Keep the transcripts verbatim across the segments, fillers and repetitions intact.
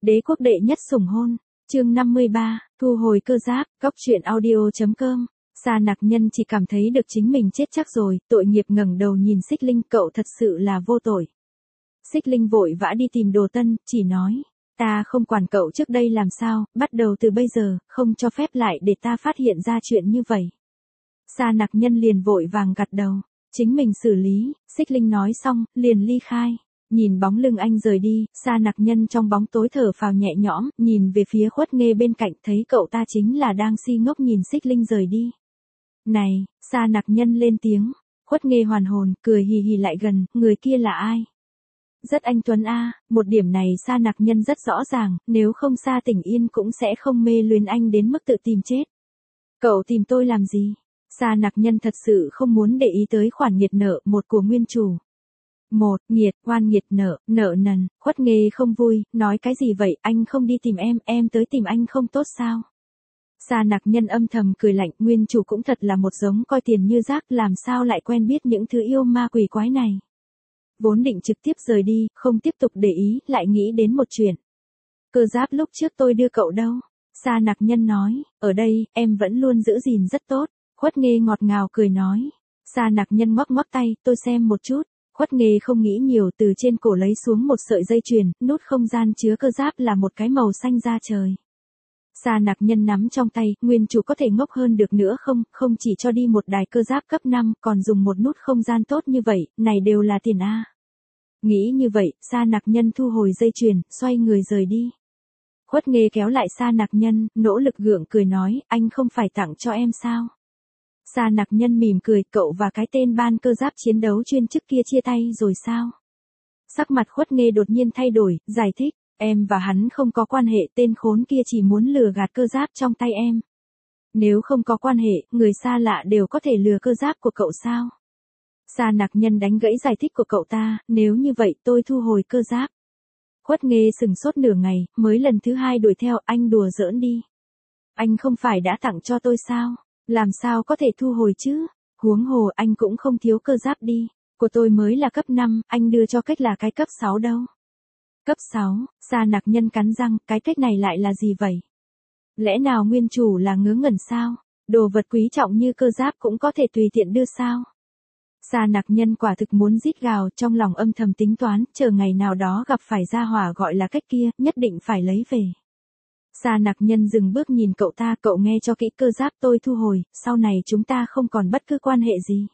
Đế quốc đệ nhất sủng hôn, chương năm mươi ba, thu hồi cơ giáp, góc truyện audio.com. Sa Nặc Nhân chỉ cảm thấy được chính mình chết chắc rồi, tội nghiệp ngẩng đầu nhìn Xích Linh, cậu thật sự là vô tội. Xích Linh vội vã đi tìm Đồ Tân, chỉ nói, ta không quản cậu trước đây làm sao, bắt đầu từ bây giờ, không cho phép lại để ta phát hiện ra chuyện như vậy. Sa Nặc Nhân liền vội vàng gật đầu, chính mình xử lý. Xích Linh nói xong, liền ly khai. Nhìn bóng lưng anh rời đi, Sa Nặc Nhân trong bóng tối thở phào nhẹ nhõm, nhìn về phía Khuất Nghê bên cạnh, thấy cậu ta chính là đang si ngốc nhìn Xích Linh rời đi. Này, Sa Nặc Nhân lên tiếng. Khuất Nghê hoàn hồn, cười hì hì lại gần, người kia là ai? Rất anh tuấn a, một điểm này Sa Nặc Nhân rất rõ ràng, nếu không Sa Tỉnh Yên cũng sẽ không mê luyến anh đến mức tự tìm chết. Cậu tìm tôi làm gì? Sa Nặc Nhân thật sự không muốn để ý tới khoản nghiệt nợ một của nguyên chủ. Một, nghiệt, oan nghiệt nợ, nợ nần. Khuất Nghê không vui, nói cái gì vậy, anh không đi tìm em, em tới tìm anh không tốt sao? Sa Nặc Nhân âm thầm cười lạnh, nguyên chủ cũng thật là một giống coi tiền như rác, làm sao lại quen biết những thứ yêu ma quỷ quái này. Vốn định trực tiếp rời đi, không tiếp tục để ý, lại nghĩ đến một chuyện. Cơ giáp lúc trước tôi đưa cậu đâu? Sa Nặc Nhân nói, ở đây, em vẫn luôn giữ gìn rất tốt. Khuất Nghê ngọt ngào cười nói. Sa Nặc Nhân ngoắc ngoắc tay, tôi xem một chút. Khuất Nghê không nghĩ nhiều, từ trên cổ lấy xuống một sợi dây chuyền, nút không gian chứa cơ giáp là một cái màu xanh da trời. Sa Nặc Nhân nắm trong tay, nguyên chủ có thể ngốc hơn được nữa không, không chỉ cho đi một đài cơ giáp cấp năm, còn dùng một nút không gian tốt như vậy, này đều là tiền a. Nghĩ như vậy, Sa Nặc Nhân thu hồi dây chuyền, xoay người rời đi. Khuất Nghê kéo lại Sa Nặc Nhân, nỗ lực gượng cười nói, anh không phải tặng cho em sao? Sa Nặc Nhân mỉm cười, cậu và cái tên ban cơ giáp chiến đấu chuyên chức kia chia tay rồi sao? Sắc mặt Khuất Nghê đột nhiên thay đổi, giải thích, em và hắn không có quan hệ, tên khốn kia chỉ muốn lừa gạt cơ giáp trong tay em. Nếu không có quan hệ, người xa lạ đều có thể lừa cơ giáp của cậu sao? Sa Nặc Nhân đánh gãy giải thích của cậu ta, nếu như vậy tôi thu hồi cơ giáp. Khuất Nghê sừng sốt nửa ngày, mới lần thứ hai đuổi theo, anh đùa giỡn đi. Anh không phải đã tặng cho tôi sao? Làm sao có thể thu hồi chứ? Huống hồ anh cũng không thiếu cơ giáp đi. Của tôi mới là cấp năm, anh đưa cho cách là cái cấp sáu đâu. Cấp sáu, Sa Nặc Nhân cắn răng, cái cách này lại là gì vậy? Lẽ nào nguyên chủ là ngớ ngẩn sao? Đồ vật quý trọng như cơ giáp cũng có thể tùy tiện đưa sao? Sa Nặc Nhân quả thực muốn rít gào, trong lòng âm thầm tính toán, chờ ngày nào đó gặp phải gia hỏa gọi là cách kia, nhất định phải lấy về. Sa Nặc Nhân dừng bước nhìn cậu ta, cậu nghe cho kỹ, cơ giáp tôi thu hồi, sau này chúng ta không còn bất cứ quan hệ gì.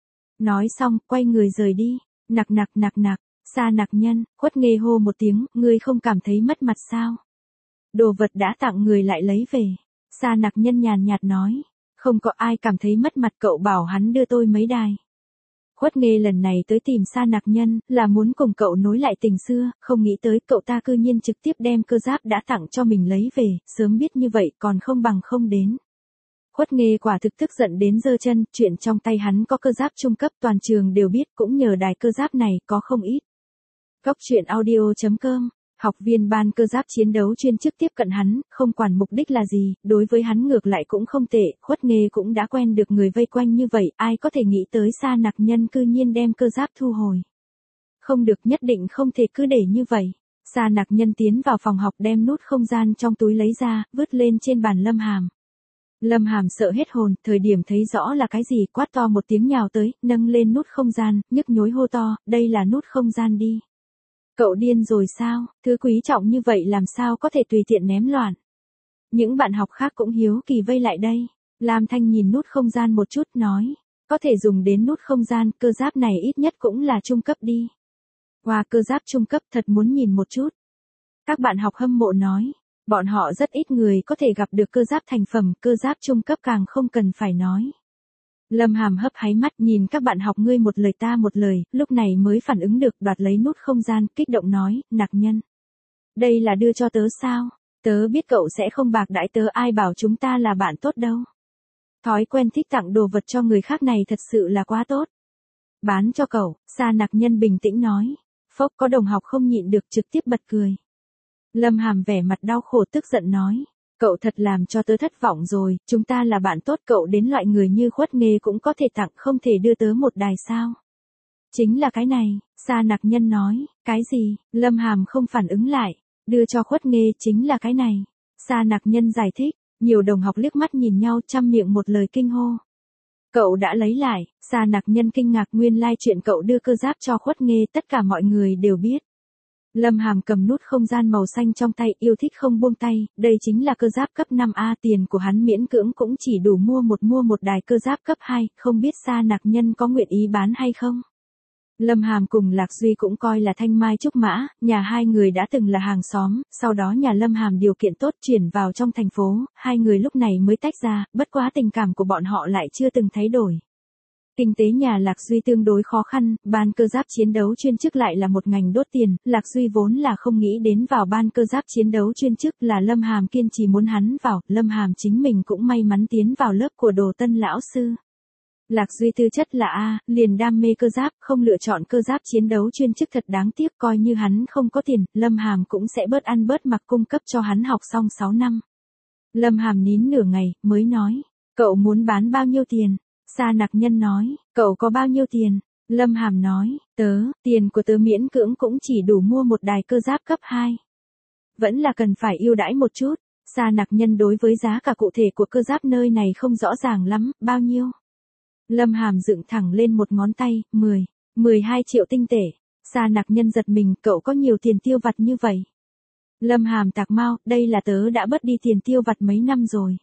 Nói xong, quay người rời đi. Nặc nặc nặc nặc, Sa Nặc Nhân, Khuất Nghê hô một tiếng, ngươi không cảm thấy mất mặt sao? Đồ vật đã tặng người lại lấy về. Sa Nặc Nhân nhàn nhạt nói, không có ai cảm thấy mất mặt, cậu bảo hắn đưa tôi mấy đài. Khuất Nghê lần này tới tìm Sa Nặc Nhân, là muốn cùng cậu nối lại tình xưa, không nghĩ tới cậu ta cư nhiên trực tiếp đem cơ giáp đã tặng cho mình lấy về, sớm biết như vậy còn không bằng không đến. Khuất Nghê quả thực tức giận đến giơ chân, chuyện trong tay hắn có cơ giáp trung cấp toàn trường đều biết, cũng nhờ đài cơ giáp này có không ít. Góc truyện audio.com. Học viên ban cơ giáp chiến đấu chuyên chức tiếp cận hắn, không quản mục đích là gì, đối với hắn ngược lại cũng không tệ, Khuất Nghê cũng đã quen được người vây quanh như vậy, ai có thể nghĩ tới Sa Nặc Nhân cư nhiên đem cơ giáp thu hồi. Không được, nhất định không thể cứ để như vậy. Sa Nặc Nhân tiến vào phòng học đem nút không gian trong túi lấy ra, vứt lên trên bàn Lâm Hàm. Lâm Hàm sợ hết hồn, thời điểm thấy rõ là cái gì, quát to một tiếng nhào tới, nâng lên nút không gian, nhức nhối hô to, đây là nút không gian đi. Cậu điên rồi sao, thứ quý trọng như vậy làm sao có thể tùy tiện ném loạn. Những bạn học khác cũng hiếu kỳ vây lại đây. Lam Thanh nhìn nút không gian một chút, nói, có thể dùng đến nút không gian, cơ giáp này ít nhất cũng là trung cấp đi. Wow, cơ giáp trung cấp, thật muốn nhìn một chút. Các bạn học hâm mộ nói, bọn họ rất ít người có thể gặp được cơ giáp thành phẩm, cơ giáp trung cấp càng không cần phải nói. Lâm Hàm hấp háy mắt nhìn các bạn học ngươi một lời ta một lời, lúc này mới phản ứng được, đoạt lấy nút không gian, kích động nói, Nặc Nhân. Đây là đưa cho tớ sao? Tớ biết cậu sẽ không bạc đãi tớ, ai bảo chúng ta là bạn tốt đâu. Thói quen thích tặng đồ vật cho người khác này thật sự là quá tốt. Bán cho cậu, Sa Nặc Nhân bình tĩnh nói. Phốc, có đồng học không nhịn được trực tiếp bật cười. Lâm Hàm vẻ mặt đau khổ tức giận nói. Cậu thật làm cho tớ thất vọng rồi, chúng ta là bạn tốt, cậu đến loại người như Khuất Nghê cũng có thể tặng, không thể đưa tớ một đài sao? Chính là cái này, Sa Nặc Nhân nói, cái gì? Lâm Hàm không phản ứng lại. Đưa cho Khuất Nghê chính là cái này. Sa Nặc Nhân giải thích, nhiều đồng học liếc mắt nhìn nhau trăm miệng một lời kinh hô. Cậu đã lấy lại, Sa Nặc Nhân kinh ngạc nguyên lai chuyện cậu đưa cơ giáp cho Khuất Nghê tất cả mọi người đều biết. Lâm Hàm cầm nút không gian màu xanh trong tay yêu thích không buông tay, đây chính là cơ giáp cấp năm A, tiền của hắn miễn cưỡng cũng chỉ đủ mua một mua một đài cơ giáp cấp hai, không biết Sa Nặc Nhân có nguyện ý bán hay không. Lâm Hàm cùng Lạc Duy cũng coi là thanh mai trúc mã, nhà hai người đã từng là hàng xóm, sau đó nhà Lâm Hàm điều kiện tốt chuyển vào trong thành phố, hai người lúc này mới tách ra, bất quá tình cảm của bọn họ lại chưa từng thay đổi. Kinh tế nhà Lạc Duy tương đối khó khăn, ban cơ giáp chiến đấu chuyên chức lại là một ngành đốt tiền, Lạc Duy vốn là không nghĩ đến vào ban cơ giáp chiến đấu chuyên chức, là Lâm Hàm kiên trì muốn hắn vào, Lâm Hàm chính mình cũng may mắn tiến vào lớp của Đồ Tân lão sư. Lạc Duy tư chất là A, liền đam mê cơ giáp, không lựa chọn cơ giáp chiến đấu chuyên chức thật đáng tiếc, coi như hắn không có tiền, Lâm Hàm cũng sẽ bớt ăn bớt mặc cung cấp cho hắn học xong sáu năm. Lâm Hàm nín nửa ngày, mới nói, cậu muốn bán bao nhiêu tiền? Sa Nặc Nhân nói, cậu có bao nhiêu tiền? Lâm Hàm nói, tớ, tiền của tớ miễn cưỡng cũng chỉ đủ mua một đài cơ giáp cấp hai. Vẫn là cần phải ưu đãi một chút. Sa Nặc Nhân đối với giá cả cụ thể của cơ giáp nơi này không rõ ràng lắm, bao nhiêu? Lâm Hàm dựng thẳng lên một ngón tay, mười, mười hai triệu tinh tệ. Sa Nặc Nhân giật mình, cậu có nhiều tiền tiêu vặt như vậy? Lâm Hàm tạc mau, đây là tớ đã bớt đi tiền tiêu vặt mấy năm rồi.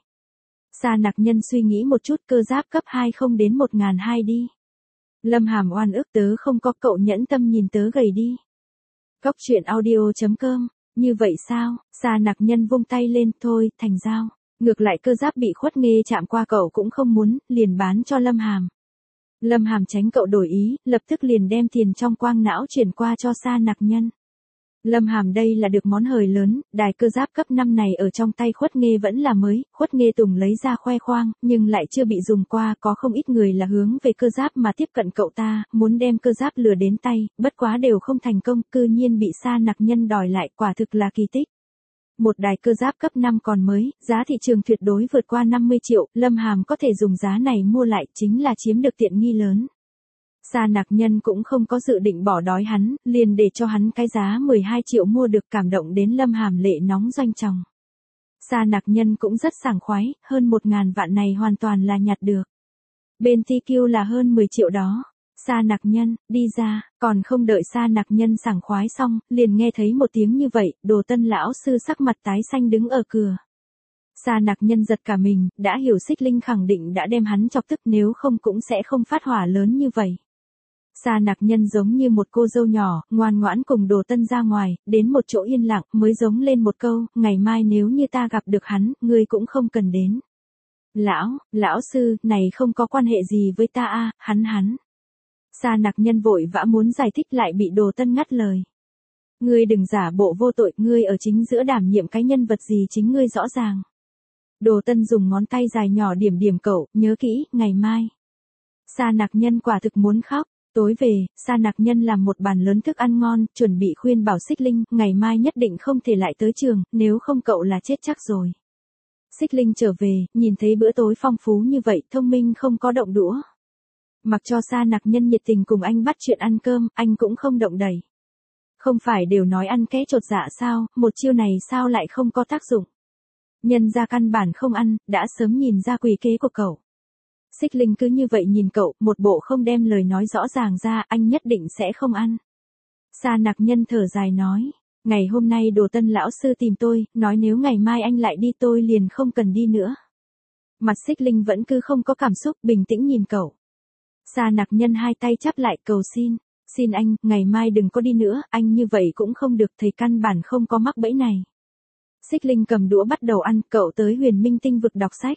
Sa Nặc Nhân suy nghĩ một chút, cơ giáp cấp hai không đến một ngàn hai đi. Lâm Hàm oan ức, tớ không có, cậu nhẫn tâm nhìn tớ gầy đi. Cóc truyện audio chấm com, như vậy sao? Sa Nặc Nhân vung tay lên, thôi, thành giao. Ngược lại cơ giáp bị Khuất Nghê chạm qua cậu cũng không muốn, liền bán cho Lâm Hàm. Lâm Hàm tránh cậu đổi ý, lập tức liền đem tiền trong quang não chuyển qua cho Sa Nặc Nhân. Lâm Hàm đây là được món hời lớn, đài cơ giáp cấp năm này ở trong tay Khuất Nghê vẫn là mới, Khuất Nghê Tùng lấy ra khoe khoang, nhưng lại chưa bị dùng qua, có không ít người là hướng về cơ giáp mà tiếp cận cậu ta, muốn đem cơ giáp lừa đến tay, bất quá đều không thành công, cư nhiên bị Sa Nặc Nhân đòi lại, quả thực là kỳ tích. Một đài cơ giáp cấp năm còn mới, giá thị trường tuyệt đối vượt qua năm mươi triệu, Lâm Hàm có thể dùng giá này mua lại, chính là chiếm được tiện nghi lớn. Sa Nặc Nhân cũng không có dự định bỏ đói hắn, liền để cho hắn cái giá mười hai triệu mua được, cảm động đến Lâm Hàm lệ nóng doanh tròng. Sa Nặc Nhân cũng rất sảng khoái, hơn một ngàn vạn này hoàn toàn là nhặt được. Bên tê quy là hơn mười triệu đó. Sa Nặc Nhân, đi ra, còn không đợi Sa Nặc Nhân sảng khoái xong, liền nghe thấy một tiếng như vậy, Đồ Tân lão sư sắc mặt tái xanh đứng ở cửa. Sa Nặc Nhân giật cả mình, đã hiểu Xích Linh khẳng định đã đem hắn chọc tức, nếu không cũng sẽ không phát hỏa lớn như vậy. Sa Nặc Nhân giống như một cô dâu nhỏ, ngoan ngoãn cùng Đồ Tân ra ngoài, đến một chỗ yên lặng, mới giống lên một câu, ngày mai nếu như ta gặp được hắn, ngươi cũng không cần đến. Lão, lão sư, này không có quan hệ gì với ta a, hắn hắn. Sa Nặc Nhân vội vã muốn giải thích lại bị Đồ Tân ngắt lời. Ngươi đừng giả bộ vô tội, ngươi ở chính giữa đảm nhiệm cái nhân vật gì chính ngươi rõ ràng. Đồ Tân dùng ngón tay dài nhỏ điểm điểm cậu, nhớ kỹ, ngày mai. Sa Nặc Nhân quả thực muốn khóc. Tối về, Sa Nặc Nhân làm một bàn lớn thức ăn ngon, chuẩn bị khuyên bảo Xích Linh, ngày mai nhất định không thể lại tới trường, nếu không cậu là chết chắc rồi. Xích Linh trở về, nhìn thấy bữa tối phong phú như vậy, thông minh không có động đũa. Mặc cho Sa Nặc Nhân nhiệt tình cùng anh bắt chuyện ăn cơm, anh cũng không động đẩy. Không phải đều nói ăn ké chột dạ sao, một chiêu này sao lại không có tác dụng. Nhân ra căn bản không ăn, đã sớm nhìn ra quỷ kế của cậu. Xích Linh cứ như vậy nhìn cậu, một bộ không đem lời nói rõ ràng ra, anh nhất định sẽ không ăn. Sa Nặc Nhân thở dài nói, ngày hôm nay Đồ Tân lão sư tìm tôi, nói nếu ngày mai anh lại đi tôi liền không cần đi nữa. Mặt Xích Linh vẫn cứ không có cảm xúc, bình tĩnh nhìn cậu. Sa Nặc Nhân hai tay chắp lại cầu xin, xin anh, ngày mai đừng có đi nữa, anh như vậy cũng không được, thầy căn bản không có mắc bẫy này. Xích Linh cầm đũa bắt đầu ăn, cậu tới Huyền Minh Tinh vực đọc sách.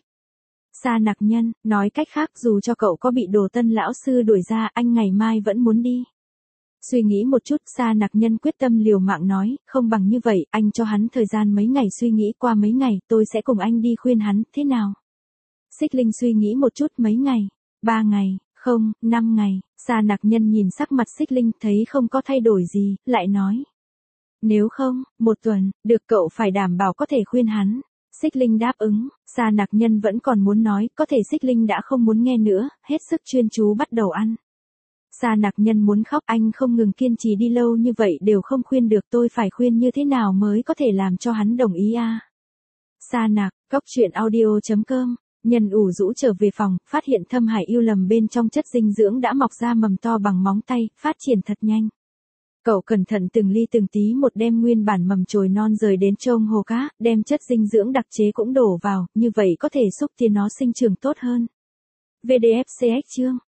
Sa Nặc Nhân, nói cách khác dù cho cậu có bị Đồ Tân lão sư đuổi ra, anh ngày mai vẫn muốn đi. Suy nghĩ một chút, Sa Nặc Nhân quyết tâm liều mạng nói, không bằng như vậy, anh cho hắn thời gian mấy ngày suy nghĩ, qua mấy ngày, tôi sẽ cùng anh đi khuyên hắn, thế nào? Xích Linh suy nghĩ một chút, mấy ngày, ba ngày, không, năm ngày, Sa Nặc Nhân nhìn sắc mặt Xích Linh thấy không có thay đổi gì, lại nói. Nếu không, một tuần, được cậu phải đảm bảo có thể khuyên hắn. Xích Linh đáp ứng, Sa Nặc Nhân vẫn còn muốn nói, có thể Xích Linh đã không muốn nghe nữa, hết sức chuyên chú bắt đầu ăn. Sa Nặc Nhân muốn khóc, anh không ngừng kiên trì đi lâu như vậy đều không khuyên được, tôi phải khuyên như thế nào mới có thể làm cho hắn đồng ý a? Sa Nặc, Cóc truyện audio chấm com. Nhân ủ rũ trở về phòng, phát hiện Thâm Hải yêu lầm bên trong chất dinh dưỡng đã mọc ra mầm to bằng móng tay, phát triển thật nhanh. Cậu cẩn thận từng ly từng tí một đem nguyên bản mầm chồi non rời đến trông hồ cá, đem chất dinh dưỡng đặc chế cũng đổ vào, như vậy có thể xúc tiến nó sinh trưởng tốt hơn. vê đê ép xê ích chương